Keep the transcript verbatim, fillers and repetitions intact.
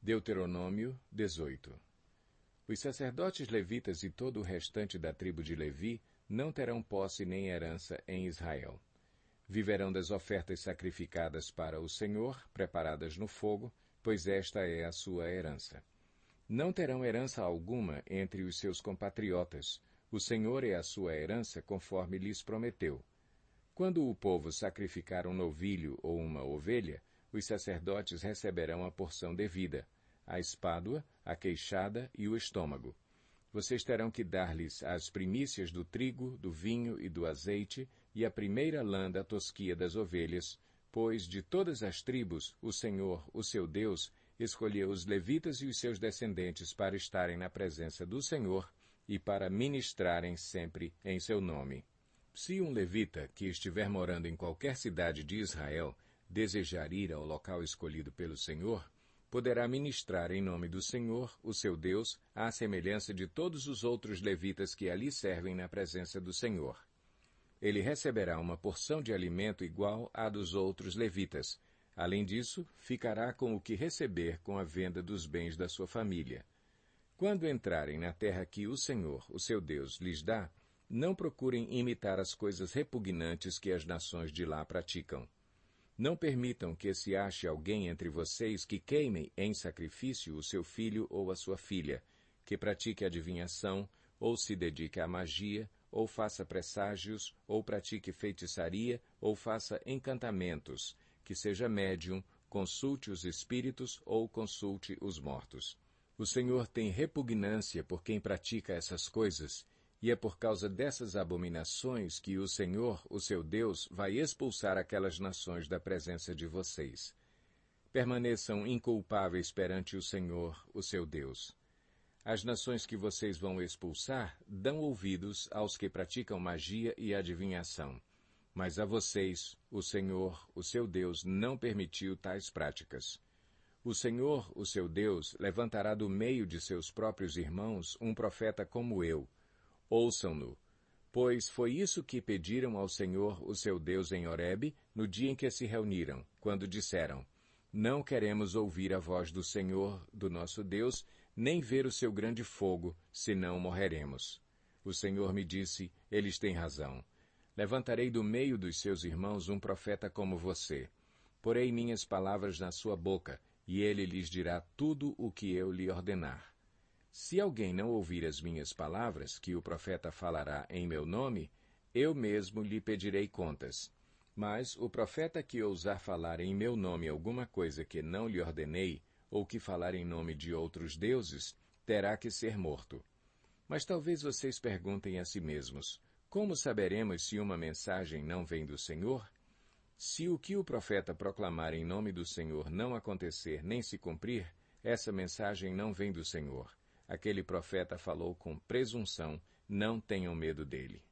Deuteronômio dezoito. Os sacerdotes levitas e todo o restante da tribo de Levi não terão posse nem herança em Israel. Viverão das ofertas sacrificadas para o Senhor, preparadas no fogo, pois esta é a sua herança. Não terão herança alguma entre os seus compatriotas. O Senhor é a sua herança, conforme lhes prometeu. Quando o povo sacrificar um novilho ou uma ovelha, os sacerdotes receberão a porção devida, a espádua, a queixada e o estômago. Vocês terão que dar-lhes as primícias do trigo, do vinho e do azeite, e a primeira lã da tosquia das ovelhas, pois de todas as tribos o Senhor, o seu Deus, escolheu os levitas e os seus descendentes para estarem na presença do Senhor e para ministrarem sempre em seu nome. Se um levita que estiver morando em qualquer cidade de Israel desejar ir ao local escolhido pelo Senhor, poderá ministrar em nome do Senhor, o seu Deus, à semelhança de todos os outros levitas que ali servem na presença do Senhor. Ele receberá uma porção de alimento igual à dos outros levitas. Além disso, ficará com o que receber com a venda dos bens da sua família. Quando entrarem na terra que o Senhor, o seu Deus, lhes dá, não procurem imitar as coisas repugnantes que as nações de lá praticam. Não permitam que se ache alguém entre vocês que queime em sacrifício o seu filho ou a sua filha, que pratique adivinhação, ou se dedique à magia, ou faça presságios, ou pratique feitiçaria, ou faça encantamentos, que seja médium, consulte os espíritos ou consulte os mortos. O Senhor tem repugnância por quem pratica essas coisas, e é por causa dessas abominações que o Senhor, o seu Deus, vai expulsar aquelas nações da presença de vocês. Permaneçam inculpáveis perante o Senhor, o seu Deus. As nações que vocês vão expulsar dão ouvidos aos que praticam magia e adivinhação. Mas a vocês, o Senhor, o seu Deus, não permitiu tais práticas. O Senhor, o seu Deus, levantará do meio de seus próprios irmãos um profeta como eu. Ouçam-no, pois foi isso que pediram ao Senhor, o seu Deus, em Horebe, no dia em que se reuniram, quando disseram: Não queremos ouvir a voz do Senhor, do nosso Deus, nem ver o seu grande fogo, senão morreremos. O Senhor me disse: Eles têm razão. Levantarei do meio dos seus irmãos um profeta como você. Porei minhas palavras na sua boca, e ele lhes dirá tudo o que eu lhe ordenar. Se alguém não ouvir as minhas palavras, que o profeta falará em meu nome, eu mesmo lhe pedirei contas. Mas o profeta que ousar falar em meu nome alguma coisa que não lhe ordenei, ou que falar em nome de outros deuses, terá que ser morto. Mas talvez vocês perguntem a si mesmos: como saberemos se uma mensagem não vem do Senhor? Se o que o profeta proclamar em nome do Senhor não acontecer nem se cumprir, essa mensagem não vem do Senhor. Aquele profeta falou com presunção, não tenham medo dele.